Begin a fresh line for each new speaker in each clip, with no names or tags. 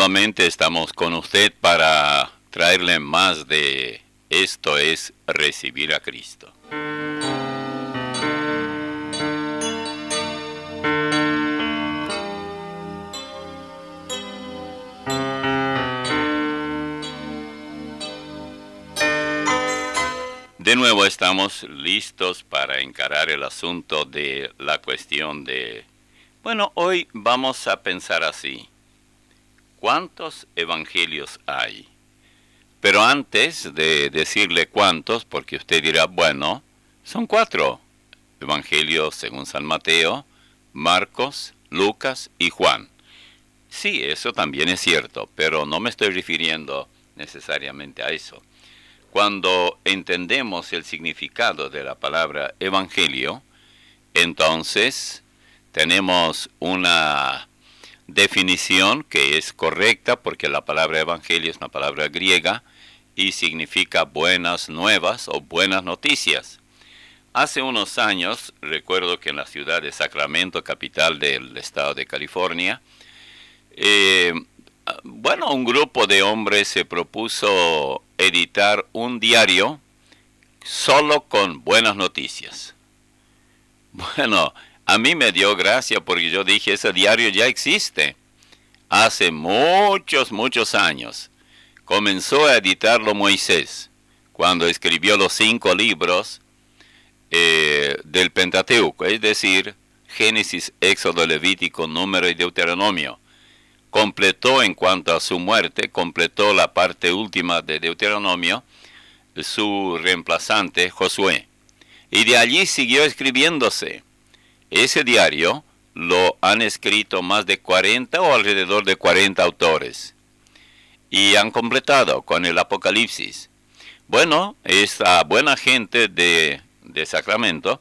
nuevamente estamos con usted para traerle más de Esto es Recibir a Cristo. De nuevo estamos listos para encarar el asunto de la cuestión de... Bueno, hoy vamos a pensar así. ¿Cuántos evangelios hay? Pero antes de decirle cuántos, porque usted dirá, bueno, son 4. Evangelios según San Mateo, Marcos, Lucas y Juan. Sí, eso también es cierto, pero no me estoy refiriendo necesariamente a eso. Cuando entendemos el significado de la palabra evangelio, entonces tenemos una definición que es correcta porque la palabra evangelio es una palabra griega y significa buenas nuevas o buenas noticias. Hace unos años, recuerdo que en la ciudad de Sacramento, capital del estado de California, un grupo de hombres se propuso editar un diario solo con buenas noticias. Bueno, a mí me dio gracia porque yo dije, ese diario ya existe. Hace muchos años. Comenzó a editarlo Moisés, cuando escribió los 5 libros del Pentateuco, es decir, Génesis, Éxodo, Levítico, Número y Deuteronomio. Completó en cuanto a su muerte, completó la parte última de Deuteronomio, su reemplazante Josué. Y de allí siguió escribiéndose. Ese diario lo han escrito más de 40 o alrededor de 40 autores. Y han completado con el Apocalipsis. Bueno, esta buena gente de Sacramento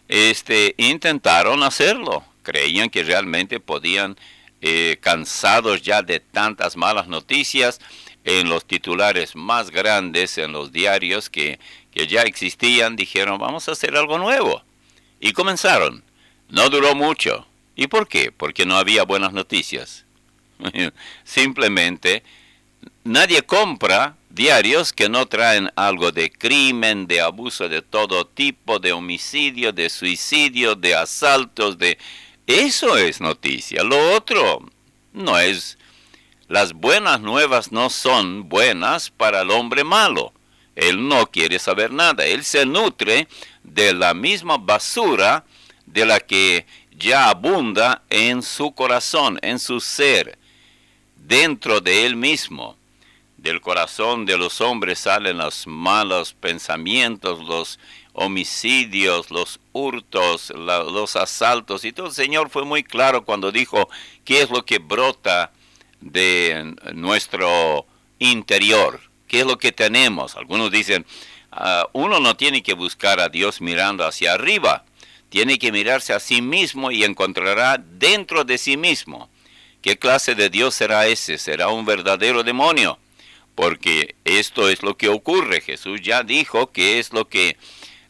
intentaron hacerlo. Creían que realmente podían, cansados ya de tantas malas noticias, en los titulares más grandes, en los diarios que ya existían, dijeron, vamos a hacer algo nuevo. Y comenzaron. No duró mucho. ¿Y por qué? Porque no había buenas noticias. Simplemente, nadie compra diarios que no traen algo de crimen, de abuso de todo tipo, de homicidio, de suicidio, de asaltos, de... Eso es noticia. Lo otro no es... Las buenas nuevas no son buenas para el hombre malo. Él no quiere saber nada. Él se nutre de la misma basura de la que ya abunda en su corazón, en su ser, dentro de él mismo. Del corazón de los hombres salen los malos pensamientos, los homicidios, los hurtos, los asaltos. Y todo el Señor fue muy claro cuando dijo qué es lo que brota de nuestro interior, qué es lo que tenemos. Algunos dicen, uno no tiene que buscar a Dios mirando hacia arriba, tiene que mirarse a sí mismo y encontrará dentro de sí mismo. ¿Qué clase de Dios será ese? Será un verdadero demonio, porque esto es lo que ocurre. Jesús ya dijo que es lo que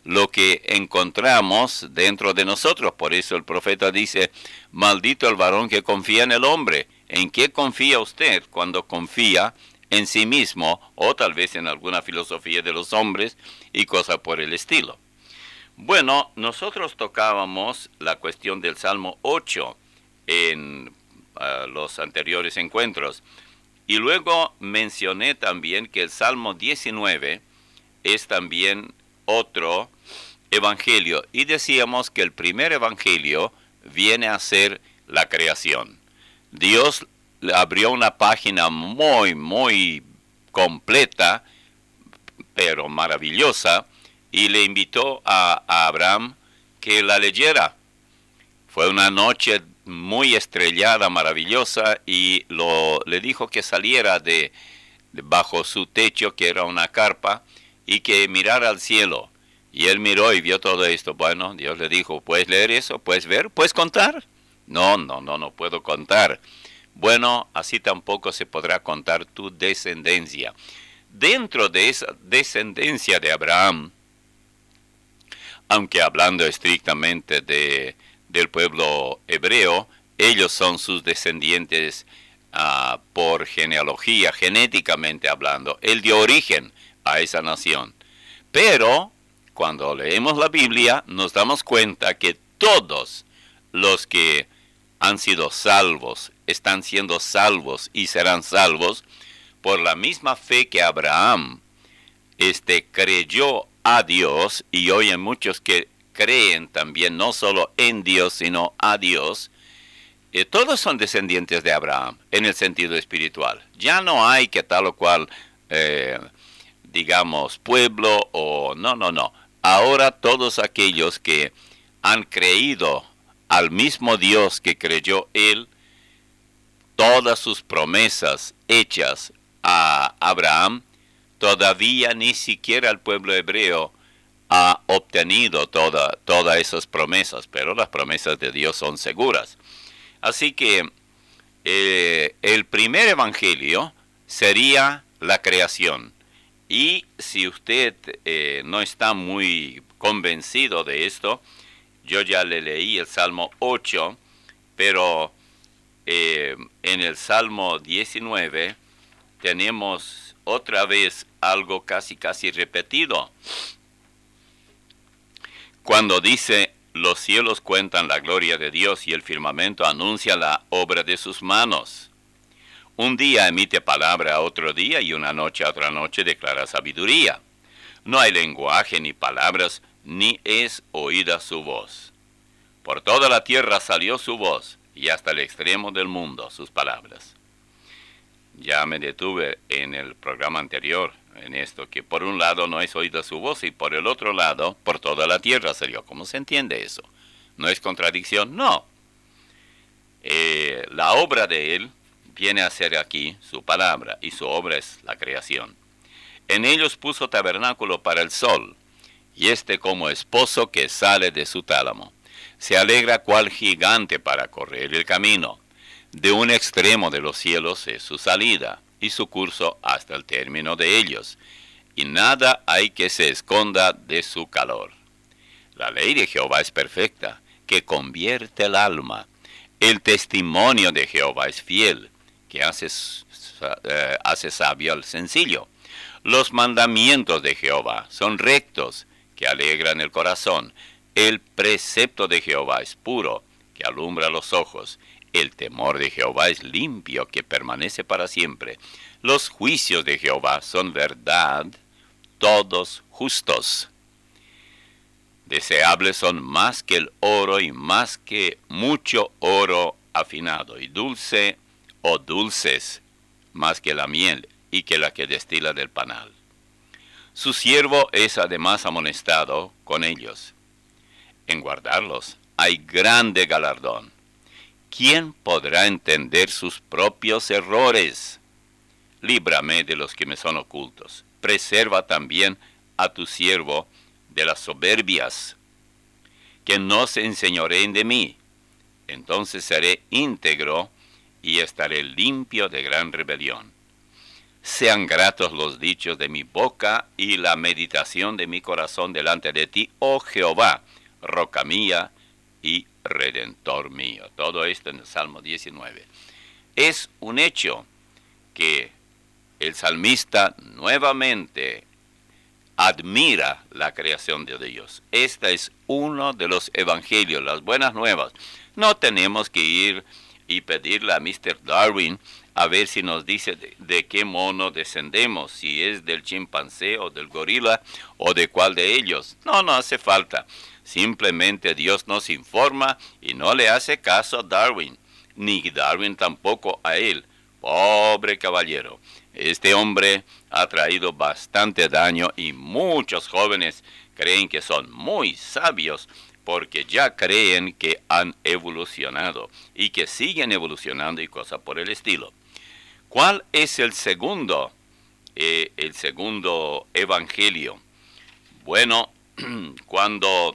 encontramos dentro de nosotros. Por eso el profeta dice, maldito el varón que confía en el hombre. ¿En qué confía usted cuando confía en sí mismo o tal vez en alguna filosofía de los hombres y cosas por el estilo? Bueno, nosotros tocábamos la cuestión del Salmo 8 en los anteriores encuentros. Y luego mencioné también que el Salmo 19 es también otro evangelio. Y decíamos que el primer evangelio viene a ser la creación. Dios abrió una página muy completa, pero maravillosa, y le invitó a Abraham que la leyera. Fue una noche muy estrellada, maravillosa, y le dijo que saliera de bajo su techo, que era una carpa, y que mirara al cielo. Y él miró y vio todo esto. Bueno, Dios le dijo, ¿puedes leer eso? ¿Puedes ver? ¿Puedes contar? No puedo contar. Bueno, así tampoco se podrá contar tu descendencia. Dentro de esa descendencia de Abraham, aunque hablando estrictamente del pueblo hebreo, ellos son sus descendientes por genealogía, genéticamente hablando. Él dio origen a esa nación. Pero cuando leemos la Biblia nos damos cuenta que todos los que han sido salvos, están siendo salvos y serán salvos por la misma fe que Abraham creyó a Dios, y hoy hay muchos que creen también no solo en Dios, sino a Dios. Todos son descendientes de Abraham en el sentido espiritual. Ya no hay que tal o cual, digamos, pueblo o no. Ahora todos aquellos que han creído al mismo Dios que creyó él, todas sus promesas hechas a Abraham, todavía ni siquiera el pueblo hebreo ha obtenido todas esas promesas, pero las promesas de Dios son seguras. Así que el primer evangelio sería la creación. Y si usted no está muy convencido de esto, yo ya le leí el Salmo 8, pero en el Salmo 19 tenemos otra vez algo casi repetido. Cuando dice: los cielos cuentan la gloria de Dios y el firmamento anuncia la obra de sus manos. Un día emite palabra a otro día y una noche a otra noche declara sabiduría. No hay lenguaje ni palabras, ni es oída su voz. Por toda la tierra salió su voz, y hasta el extremo del mundo sus palabras. Ya me detuve en el programa anterior en esto, que por un lado no es oída su voz, y por el otro lado, por toda la tierra salió. ¿Cómo se entiende eso? ¿No es contradicción? No. La obra de él viene a ser aquí su palabra, y su obra es la creación. En ellos puso tabernáculo para el sol, y como esposo que sale de su tálamo. Se alegra cual gigante para correr el camino. De un extremo de los cielos es su salida, y su curso hasta el término de ellos, y nada hay que se esconda de su calor. La ley de Jehová es perfecta, que convierte el alma. El testimonio de Jehová es fiel, que hace sabio al sencillo. Los mandamientos de Jehová son rectos, que alegran el corazón. El precepto de Jehová es puro, que alumbra los ojos. El temor de Jehová es limpio, que permanece para siempre. Los juicios de Jehová son verdad, todos justos. Deseables son más que el oro y más que mucho oro afinado, y dulces más que la miel y que la que destila del panal. Su siervo es además amonestado con ellos. En guardarlos hay grande galardón. ¿Quién podrá entender sus propios errores? Líbrame de los que me son ocultos. Preserva también a tu siervo de las soberbias, que no se enseñoreen de mí. Entonces seré íntegro y estaré limpio de gran rebelión. Sean gratos los dichos de mi boca y la meditación de mi corazón delante de ti, oh Jehová, roca mía y redentor mío. Todo esto en el Salmo 19. Es un hecho que el salmista nuevamente admira la creación de Dios. Este es uno de los evangelios, las buenas nuevas. No tenemos que ir y pedirle a Mr. Darwin a ver si nos dice de qué mono descendemos, si es del chimpancé o del gorila o de cuál de ellos. No hace falta. Simplemente Dios nos informa y no le hace caso a Darwin, ni Darwin tampoco a él. Pobre caballero. Este hombre ha traído bastante daño y muchos jóvenes creen que son muy sabios porque ya creen que han evolucionado y que siguen evolucionando y cosas por el estilo. ¿Cuál es el segundo evangelio? Bueno, cuando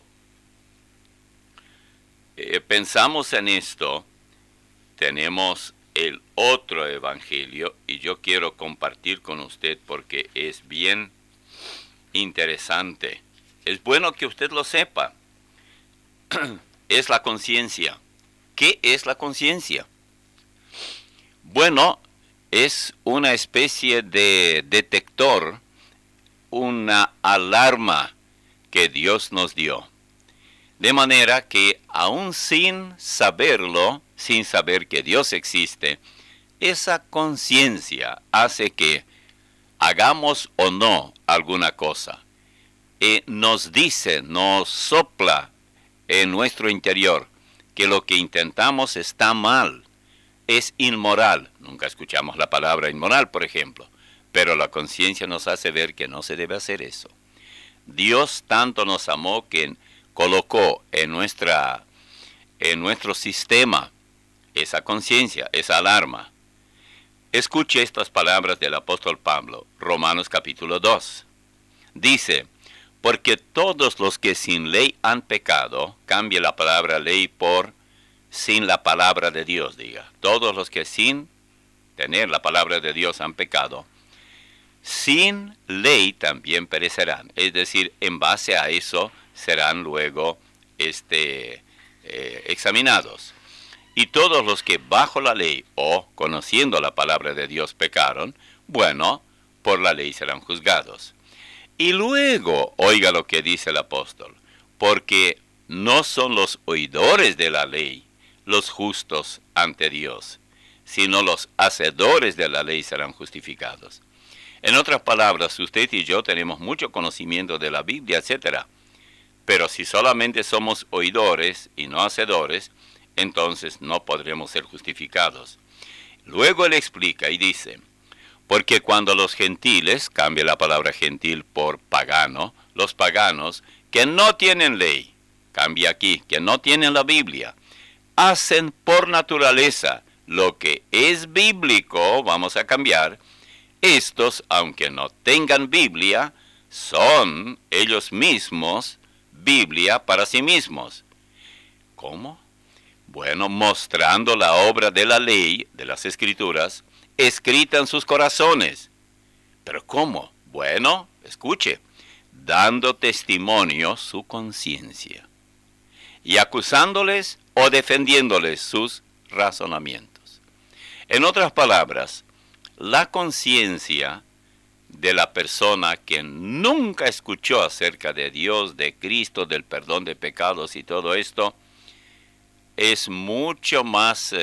pensamos en esto, tenemos el otro evangelio y yo quiero compartir con usted porque es bien interesante. Es bueno que usted lo sepa. Es la conciencia. ¿Qué es la conciencia? Bueno, es una especie de detector, una alarma que Dios nos dio. De manera que aún sin saberlo, sin saber que Dios existe, esa conciencia hace que hagamos o no alguna cosa. Nos dice, nos sopla en nuestro interior que lo que intentamos está mal, es inmoral. Nunca escuchamos la palabra inmoral, por ejemplo, pero la conciencia nos hace ver que no se debe hacer eso. Dios tanto nos amó que colocó en nuestro sistema esa conciencia, esa alarma. Escuche estas palabras del apóstol Pablo, Romanos capítulo 2. Dice, porque todos los que sin ley han pecado, cambie la palabra ley por sin la palabra de Dios, diga. Todos los que sin tener la palabra de Dios han pecado, sin ley también perecerán. Es decir, en base a eso serán luego examinados. Y todos los que bajo la ley o conociendo la palabra de Dios pecaron, bueno, por la ley serán juzgados. Y luego, oiga lo que dice el apóstol, porque no son los oidores de la ley los justos ante Dios, sino los hacedores de la ley serán justificados. En otras palabras, usted y yo tenemos mucho conocimiento de la Biblia, etc. Pero si solamente somos oidores y no hacedores, entonces no podremos ser justificados. Luego él explica y dice, porque cuando los gentiles, cambia la palabra gentil por pagano, los paganos que no tienen ley, cambia aquí, que no tienen la Biblia, hacen por naturaleza lo que es bíblico, vamos a cambiar, estos, aunque no tengan Biblia, son ellos mismos Biblia para sí mismos. ¿Cómo? Bueno, mostrando la obra de la ley, de las Escrituras, escrita en sus corazones. ¿Pero cómo? Bueno, escuche, dando testimonio su conciencia y acusándoles o defendiéndoles sus razonamientos. En otras palabras, la conciencia de la persona que nunca escuchó acerca de Dios, de Cristo, del perdón de pecados y todo esto, es mucho más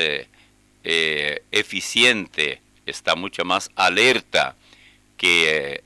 eficiente, está mucho más alerta que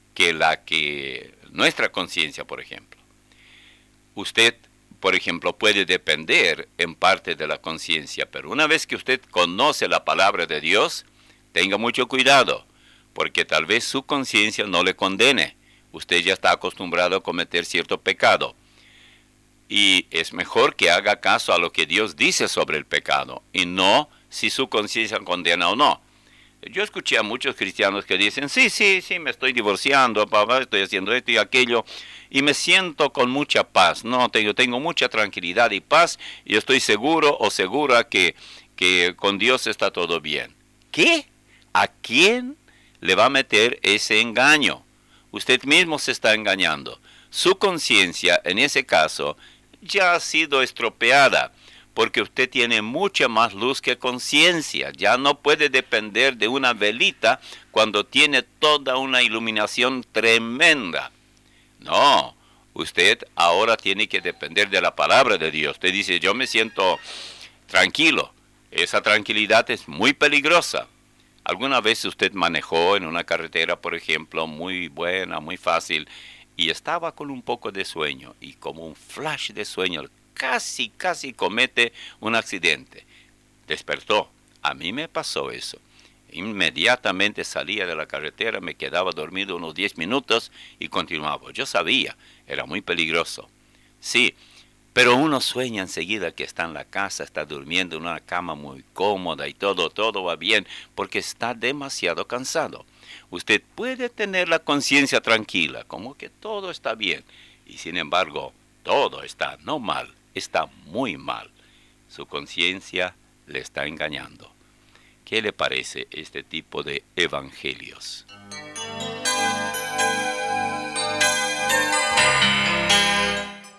nuestra conciencia, por ejemplo. Usted, por ejemplo, puede depender en parte de la conciencia, pero una vez que usted conoce la palabra de Dios, tenga mucho cuidado, porque tal vez su conciencia no le condene. Usted ya está acostumbrado a cometer cierto pecado. Y es mejor que haga caso a lo que Dios dice sobre el pecado, y no si su conciencia condena o no. Yo escuché a muchos cristianos que dicen, sí, me estoy divorciando, papá, estoy haciendo esto y aquello, y me siento con mucha paz. No, tengo mucha tranquilidad y paz, y estoy seguro o segura que con Dios está todo bien. ¿Qué? ¿A quién le va a meter ese engaño? Usted mismo se está engañando. Su conciencia, en ese caso, ya ha sido estropeada, porque usted tiene mucha más luz que conciencia. Ya no puede depender de una velita cuando tiene toda una iluminación tremenda. No, usted ahora tiene que depender de la palabra de Dios. Usted dice, yo me siento tranquilo. Esa tranquilidad es muy peligrosa. ¿Alguna vez usted manejó en una carretera, por ejemplo, muy buena, muy fácil, y estaba con un poco de sueño, y como un flash de sueño, casi comete un accidente? Despertó. A mí me pasó eso. Inmediatamente salía de la carretera, me quedaba dormido unos 10 minutos y continuaba. Yo sabía, era muy peligroso. Sí, pero uno sueña enseguida que está en la casa, está durmiendo en una cama muy cómoda y todo va bien, porque está demasiado cansado. Usted puede tener la conciencia tranquila, como que todo está bien, y sin embargo, todo está no mal, está muy mal. Su conciencia le está engañando. ¿Qué le parece este tipo de evangelios?